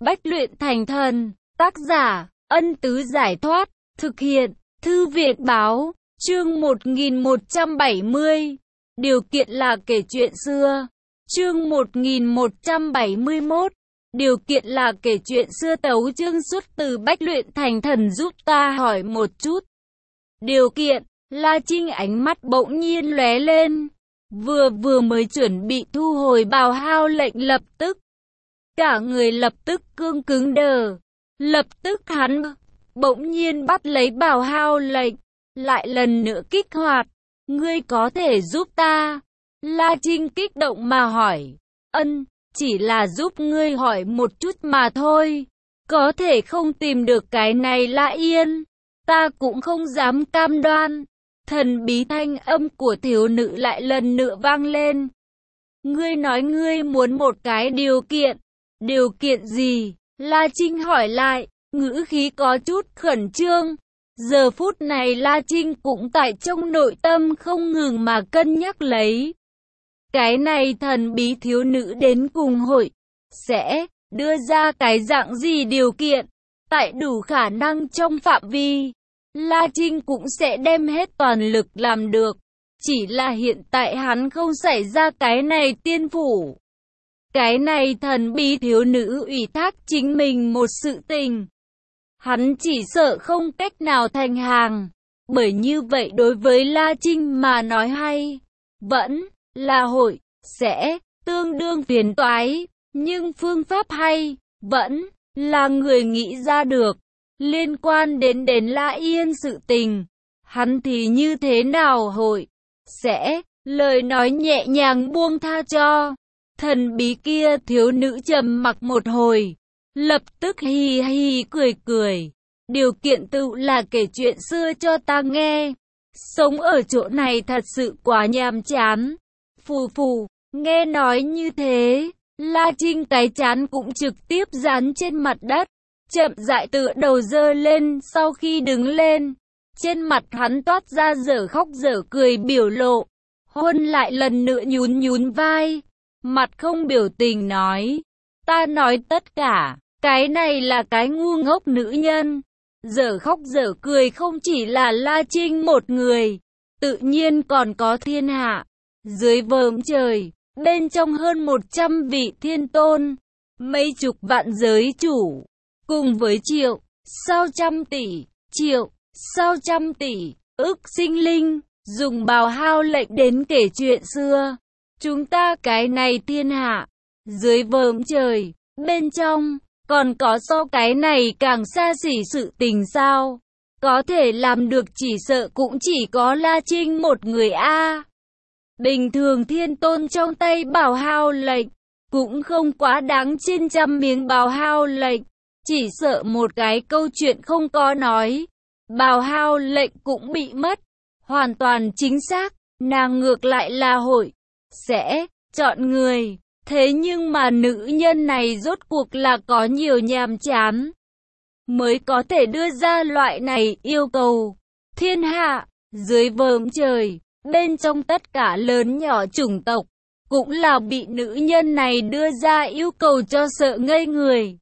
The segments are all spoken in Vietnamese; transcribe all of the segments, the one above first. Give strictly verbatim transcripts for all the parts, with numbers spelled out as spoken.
Bách luyện thành thần. Tác giả, Ân Tứ Giải Thoát. Thực hiện, Thư viện Báo. Chương một nghìn một trăm bảy mươi. Điều kiện là kể chuyện xưa. Chương một nghìn một trăm bảy mươi mốt. Điều kiện là kể chuyện xưa. Tấu chương xuất từ Bách luyện thành thần. Giúp ta hỏi một chút. Điều kiện. La Trinh ánh mắt bỗng nhiên lóe lên. Vừa vừa mới chuẩn bị thu hồi bào hao lệnh, lập tức cả người lập tức cương cứng đờ. Lập tức hắn bỗng nhiên bắt lấy bào hao lệnh, lại lần nữa kích hoạt. Ngươi có thể giúp ta? La Trinh kích động mà hỏi. Ân, chỉ là giúp ngươi hỏi một chút mà thôi. Có thể không tìm được cái này La Yên, ta cũng không dám cam đoan. Thần bí thanh âm của thiếu nữ lại lần nữa vang lên. Ngươi nói ngươi muốn một cái điều kiện. Điều kiện gì? La Trinh hỏi lại, ngữ khí có chút khẩn trương. Giờ phút này La Trinh cũng tại trong nội tâm không ngừng mà cân nhắc lấy. Cái này thần bí thiếu nữ đến cùng hội sẽ đưa ra cái dạng gì điều kiện. Tại đủ khả năng trong phạm vi, La Trinh cũng sẽ đem hết toàn lực làm được. Chỉ là hiện tại hắn không xảy ra cái này tiên phủ. Cái này thần bí thiếu nữ ủy thác chính mình một sự tình. Hắn chỉ sợ không cách nào thành hàng. Bởi như vậy đối với La Trinh mà nói hay vẫn là hội sẽ tương đương phiền toái. Nhưng phương pháp hay vẫn là người nghĩ ra được. Liên quan đến đến La Yên sự tình, hắn thì như thế nào hội sẽ lời nói nhẹ nhàng buông tha cho. Thần bí kia thiếu nữ trầm mặc một hồi, lập tức hì hì cười cười. Điều kiện tự là kể chuyện xưa cho ta nghe. Sống ở chỗ này thật sự quá nhàm chán. Phù phù, nghe nói như thế, La Trinh cái chán cũng trực tiếp dán trên mặt đất. Chậm rãi tựa đầu dơ lên. Sau khi đứng lên, trên mặt hắn toát ra dở khóc dở cười biểu lộ. Hôn lại lần nữa nhún nhún vai, mặt không biểu tình nói. Ta nói tất cả, cái này là cái ngu ngốc nữ nhân. Dở khóc dở cười không chỉ là La Trinh một người, tự nhiên còn có thiên hạ. Dưới vòm trời, bên trong hơn một trăm vị thiên tôn, mấy chục vạn giới chủ, cùng với triệu, sao trăm tỷ, triệu, sao trăm tỷ, ức sinh linh, dùng bào hao lệnh đến kể chuyện xưa. Chúng ta cái này thiên hạ, dưới vòm trời, bên trong, còn có so cái này càng xa xỉ sự tình sao? Có thể làm được chỉ sợ cũng chỉ có La Trinh một người a. Bình thường thiên tôn trong tay bào hao lệnh, cũng không quá đáng trên trăm miếng bào hao lệnh. Chỉ sợ một cái câu chuyện không có nói, bào hao lệnh cũng bị mất. Hoàn toàn chính xác, nàng ngược lại là hội sẽ chọn người. Thế nhưng mà nữ nhân này rốt cuộc là có nhiều nhàm chán, mới có thể đưa ra loại này yêu cầu. Thiên hạ, dưới vòm trời, bên trong tất cả lớn nhỏ chủng tộc, cũng là bị nữ nhân này đưa ra yêu cầu cho sợ ngây người.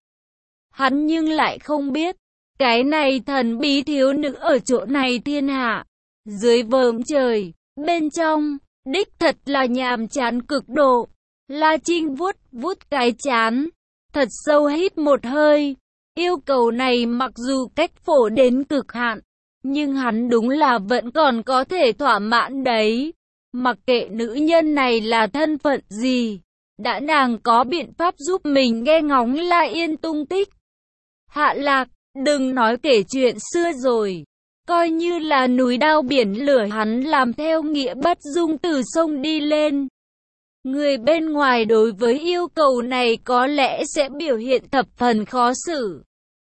Hắn nhưng lại không biết, cái này thần bí thiếu nữ ở chỗ này thiên hạ, dưới vòm trời, bên trong, đích thật là nhàm chán cực độ. La Trinh vuốt vuốt cái chán, thật sâu hít một hơi. Yêu cầu này mặc dù cách phổ đến cực hạn, nhưng hắn đúng là vẫn còn có thể thỏa mãn đấy. Mặc kệ nữ nhân này là thân phận gì, đã nàng có biện pháp giúp mình nghe ngóng La Yên tung tích. Hạ Lạc, đừng nói kể chuyện xưa rồi, coi như là núi đao biển lửa hắn làm theo nghĩa bất dung từ sông đi lên. Người bên ngoài đối với yêu cầu này có lẽ sẽ biểu hiện thập phần khó xử.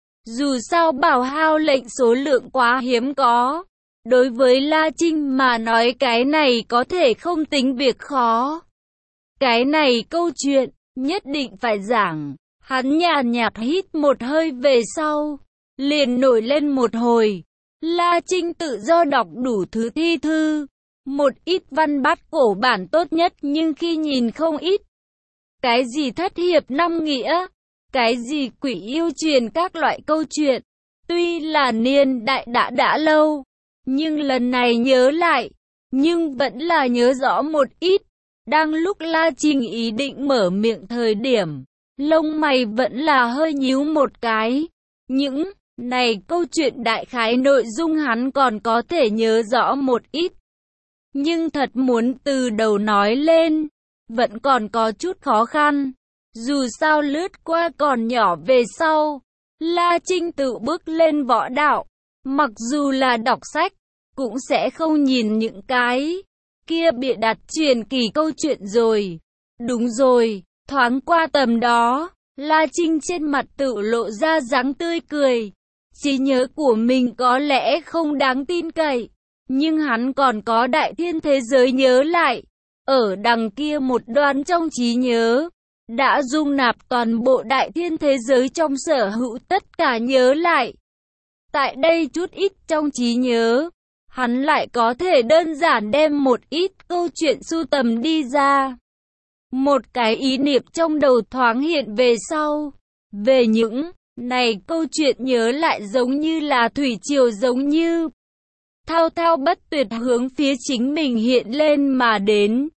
Dù sao bảo hao lệnh số lượng quá hiếm có. Đối với La Trinh mà nói cái này có thể không tính việc khó. Cái này câu chuyện, nhất định phải giảng. Hắn nhàn nhạt hít một hơi về sau, liền nổi lên một hồi. La Trinh tự do đọc đủ thứ thi thư. Một ít văn bát cổ bản tốt nhất nhưng khi nhìn không ít. Cái gì thất hiệp năm nghĩa, Cái gì quỷ yêu truyền các loại câu chuyện, tuy là niên đại đã đã lâu, nhưng lần này nhớ lại, nhưng vẫn là nhớ rõ một ít. Đang lúc La Trinh ý định mở miệng thời điểm, lông mày vẫn là hơi nhíu một cái. Những này câu chuyện đại khái nội dung hắn còn có thể nhớ rõ một ít. Nhưng thật muốn từ đầu nói lên, vẫn còn có chút khó khăn. Dù sao lướt qua còn nhỏ về sau, La Trinh tự bước lên võ đạo. Mặc dù là đọc sách, cũng sẽ không nhìn những cái kia bịa đặt truyền kỳ câu chuyện rồi. Đúng rồi, thoáng qua tầm đó, La Trinh trên mặt tự lộ ra dáng tươi cười. Trí nhớ của mình có lẽ không đáng tin cậy, nhưng hắn còn có đại thiên thế giới nhớ lại. Ở đằng kia một đoạn trong trí nhớ, đã dung nạp toàn bộ đại thiên thế giới trong sở hữu tất cả nhớ lại. Tại đây chút ít trong trí nhớ, hắn lại có thể đơn giản đem một ít câu chuyện sưu tầm đi ra. Một cái ý niệm trong đầu thoáng hiện về sau, về những này câu chuyện nhớ lại giống như là thủy triều giống như thao thao bất tuyệt hướng phía chính mình hiện lên mà đến.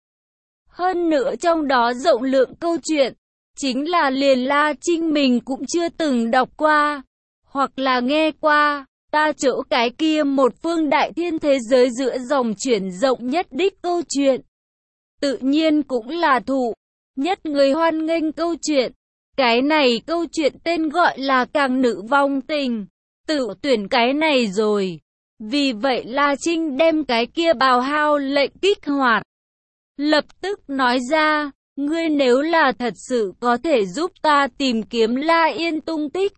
Hơn nữa trong đó rộng lượng câu chuyện, chính là liền La Trinh mình cũng chưa từng đọc qua, hoặc là nghe qua. Ta chỗ cái kia một phương đại thiên thế giới giữa dòng chuyển rộng nhất đích câu chuyện. Tự nhiên cũng là thụ nhất người hoan nghênh câu chuyện. Cái này câu chuyện tên gọi là Càng Nữ Vong Tình. Tự tuyển cái này rồi. Vì vậy La Trinh đem cái kia bào hao lệnh kích hoạt. Lập tức nói ra, ngươi nếu là thật sự có thể giúp ta tìm kiếm La Yên tung tích.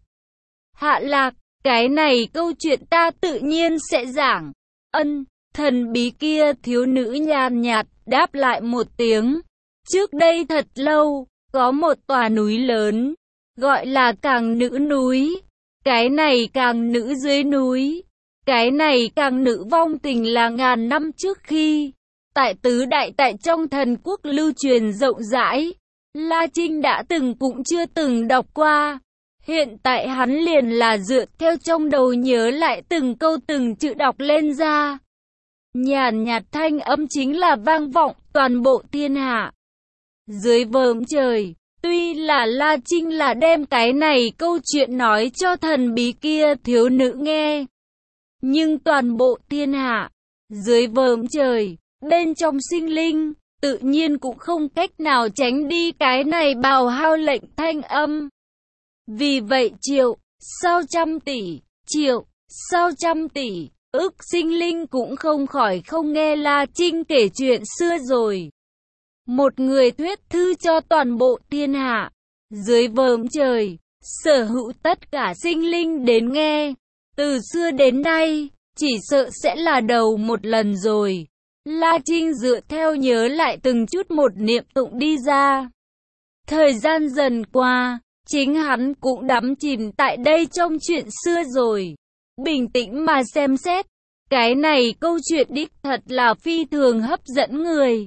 Hạ Lạc, cái này câu chuyện ta tự nhiên sẽ giảng. Ân, thần bí kia thiếu nữ nhàn nhạt đáp lại một tiếng. Trước đây thật lâu, có một tòa núi lớn, gọi là Càng Nữ núi. Cái này Càng Nữ dưới núi. Cái này Càng Nữ vong tình là ngàn năm trước khi, tại tứ đại tại trong thần quốc lưu truyền rộng rãi. La Trinh đã từng cũng chưa từng đọc qua. Hiện tại hắn liền là dựa theo trong đầu nhớ lại từng câu từng chữ đọc lên ra. Nhàn nhạt thanh âm chính là vang vọng toàn bộ thiên hạ. Dưới vầng trời, tuy là La Trinh là đem cái này câu chuyện nói cho thần bí kia thiếu nữ nghe. Nhưng toàn bộ thiên hạ, dưới vầng trời, bên trong sinh linh, tự nhiên cũng không cách nào tránh đi cái này bào hao lệnh thanh âm. Vì vậy triệu, sao trăm tỷ, triệu, sao trăm tỷ, ức sinh linh cũng không khỏi không nghe La Trinh kể chuyện xưa rồi. Một người thuyết thư cho toàn bộ thiên hạ, dưới vầng trời, sở hữu tất cả sinh linh đến nghe. Từ xưa đến nay, chỉ sợ sẽ là đầu một lần rồi. La Trinh dựa theo nhớ lại từng chút một niệm tụng đi ra. Thời gian dần qua, chính hắn cũng đắm chìm tại đây trong chuyện xưa rồi. Bình tĩnh mà xem xét, cái này câu chuyện đích thật là phi thường hấp dẫn người.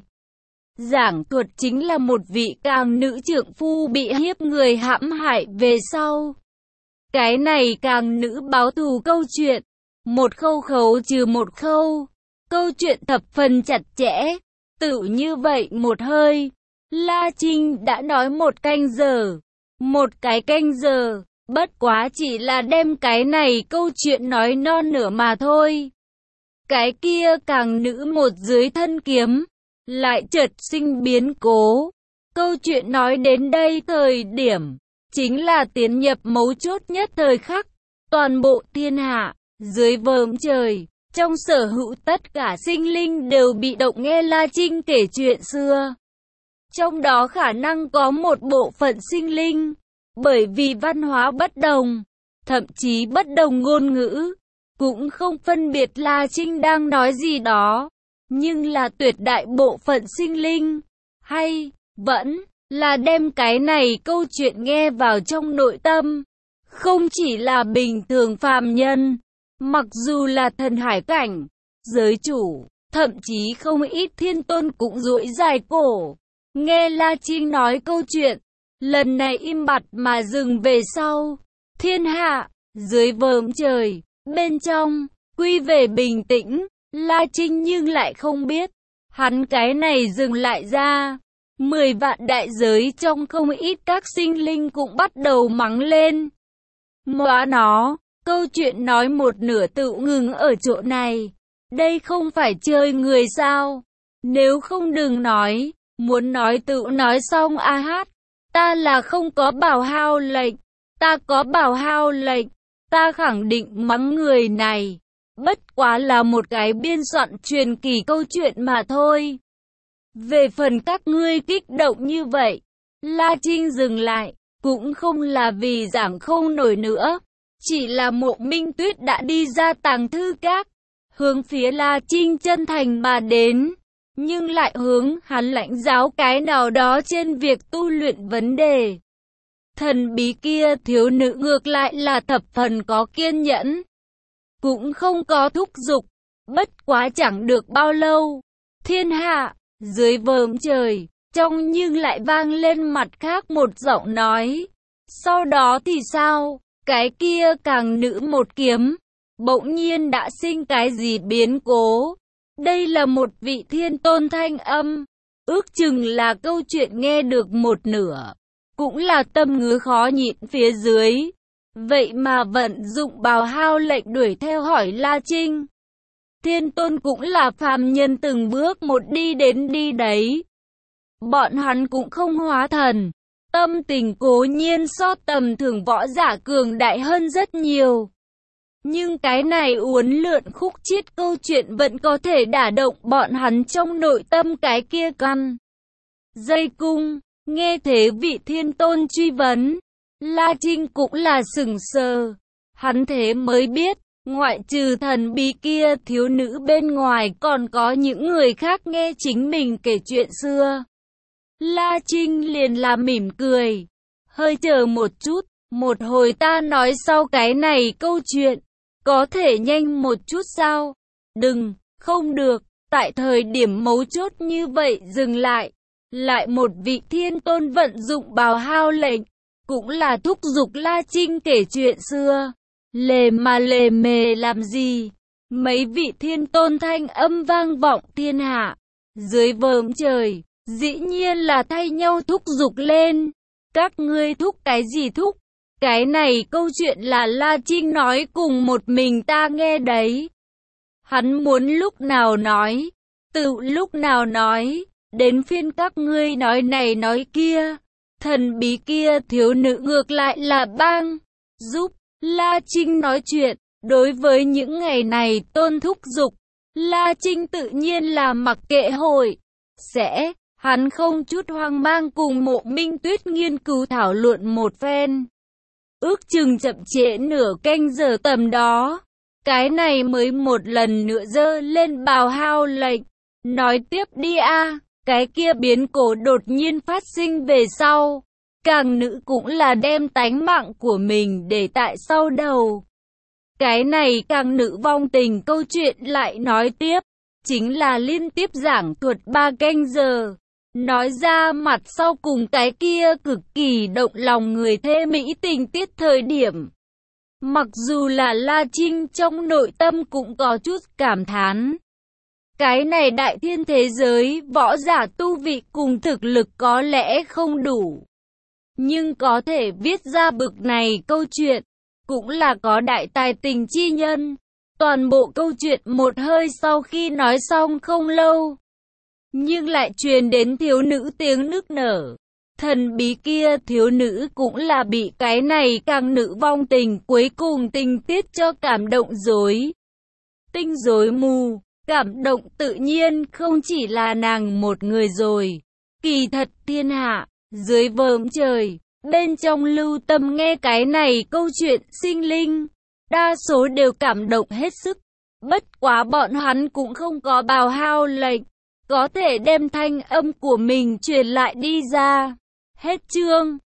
Giảng thuật chính là một vị Càng Nữ trượng phu bị hiếp người hãm hại về sau. Cái này Càng Nữ báo thù câu chuyện, một khâu khấu trừ một khâu, câu chuyện thập phần chặt chẽ. Tự như vậy một hơi, La Trinh đã nói một canh giờ. Một cái canh giờ, bất quá chỉ là đem cái này câu chuyện nói non nửa mà thôi. Cái kia Càng Nữ một dưới thân kiếm, lại chợt sinh biến cố. Câu chuyện nói đến đây thời điểm, chính là tiến nhập mấu chốt nhất thời khắc. Toàn bộ thiên hạ, dưới vầng trời, trong sở hữu tất cả sinh linh đều bị động nghe La Trinh kể chuyện xưa. Trong đó khả năng có một bộ phận sinh linh, bởi vì văn hóa bất đồng, thậm chí bất đồng ngôn ngữ, cũng không phân biệt La Trinh đang nói gì đó. Nhưng là tuyệt đại bộ phận sinh linh, hay vẫn là đem cái này câu chuyện nghe vào trong nội tâm. Không chỉ là bình thường phàm nhân, mặc dù là thần hải cảnh, giới chủ, thậm chí không ít thiên tôn cũng duỗi dài cổ, nghe La Trinh nói câu chuyện. lần này im bặt mà dừng về sau. Thiên hạ, dưới vòm trời, bên trong, quy về bình tĩnh, La Trinh nhưng lại không biết. Hắn cái này dừng lại ra. Mười vạn đại giới trong không ít các sinh linh cũng bắt đầu mắng lên. Móa nó, câu chuyện nói một nửa tự ngừng ở chỗ này. Đây không phải chơi người sao? Nếu không đừng nói, muốn nói tự nói xong a hát. Ta là không có bảo hao lệnh, ta có bảo hao lệnh, ta khẳng định mắng người này. Bất quá là một cái biên soạn truyền kỳ câu chuyện mà thôi. Về phần các ngươi kích động như vậy, La Trinh dừng lại, cũng không là vì giảng không nổi nữa. Chỉ là Mộ Minh Tuyết đã đi ra tàng thư các, hướng phía La Trinh chân thành mà đến, nhưng lại hướng hắn lãnh giáo cái nào đó trên việc tu luyện vấn đề. Thần bí kia thiếu nữ ngược lại là thập phần có kiên nhẫn, cũng không có thúc giục. Bất quá chẳng được bao lâu, thiên hạ, dưới vòm trời, trong nhưng lại vang lên mặt khác một giọng nói. Sau đó thì sao? Cái kia càng nữ một kiếm, bỗng nhiên đã sinh cái gì biến cố? Đây là một vị thiên tôn thanh âm, ước chừng là câu chuyện nghe được một nửa, cũng là tâm ngứa khó nhịn phía dưới. Vậy mà vận dụng bào hao lệnh đuổi theo hỏi La Trinh. Thiên tôn cũng là phàm nhân từng bước một đi đến đi đấy. Bọn hắn cũng không hóa thần. Tâm tình cố nhiên so tầm thường võ giả cường đại hơn rất nhiều. Nhưng cái này uốn lượn khúc chiết câu chuyện vẫn có thể đả động bọn hắn trong nội tâm cái kia căn dây cung. Nghe thế vị thiên tôn truy vấn, La Trinh cũng là sững sờ. Hắn thế mới biết, ngoại trừ thần bí kia thiếu nữ bên ngoài còn có những người khác nghe chính mình kể chuyện xưa. La Trinh liền là mỉm cười. Hơi chờ một chút, một hồi ta nói sau cái này câu chuyện. Có thể nhanh một chút sao? Đừng, không được, tại thời điểm mấu chốt như vậy dừng lại. Lại một vị thiên tôn vận dụng bào hao lệnh, cũng là thúc giục La Trinh kể chuyện xưa. Lề mà lề mề làm gì? Mấy vị thiên tôn thanh âm vang vọng thiên hạ. Dưới vòm trời, dĩ nhiên là thay nhau thúc giục lên. Các ngươi thúc cái gì thúc? Cái này câu chuyện là La Trinh nói cùng một mình ta nghe đấy. Hắn muốn lúc nào nói, tự lúc nào nói, đến phiên các ngươi nói này nói kia. Thần bí kia thiếu nữ ngược lại là bang, giúp La Trinh nói chuyện. Đối với những ngày này tôn thúc giục, La Trinh tự nhiên là mặc kệ hội. Sẽ, hắn không chút hoang mang cùng Mộ Minh Tuyết nghiên cứu thảo luận một phen. Ước chừng chậm trễ nửa canh giờ tầm đó, cái này mới một lần nữa dơ lên bào hao lệnh. Nói tiếp đi a. Cái kia biến cố đột nhiên phát sinh về sau, càng nữ cũng là đem tánh mạng của mình để tại sau đầu. Cái này càng nữ vong tình câu chuyện lại nói tiếp, chính là liên tiếp giảng thuật ba canh giờ. Nói ra mặt sau cùng cái kia cực kỳ động lòng người thê mỹ tình tiết thời điểm. Mặc dù là La Trinh trong nội tâm cũng có chút cảm thán. Cái này đại thiên thế giới, võ giả tu vị cùng thực lực có lẽ không đủ. Nhưng có thể viết ra bực này câu chuyện, cũng là có đại tài tình chi nhân. Toàn bộ câu chuyện một hơi sau khi nói xong không lâu, nhưng lại truyền đến thiếu nữ tiếng nức nở. Thần bí kia thiếu nữ cũng là bị cái này càng nữ vong tình cuối cùng tình tiết cho cảm động rối tinh rối mù. Cảm động tự nhiên không chỉ là nàng một người rồi. Kỳ thật thiên hạ, dưới vòm trời, bên trong lưu tâm nghe cái này câu chuyện sinh linh, đa số đều cảm động hết sức. Bất quá bọn hắn cũng không có bào hao lệnh, có thể đem thanh âm của mình truyền lại đi ra. Hết chương.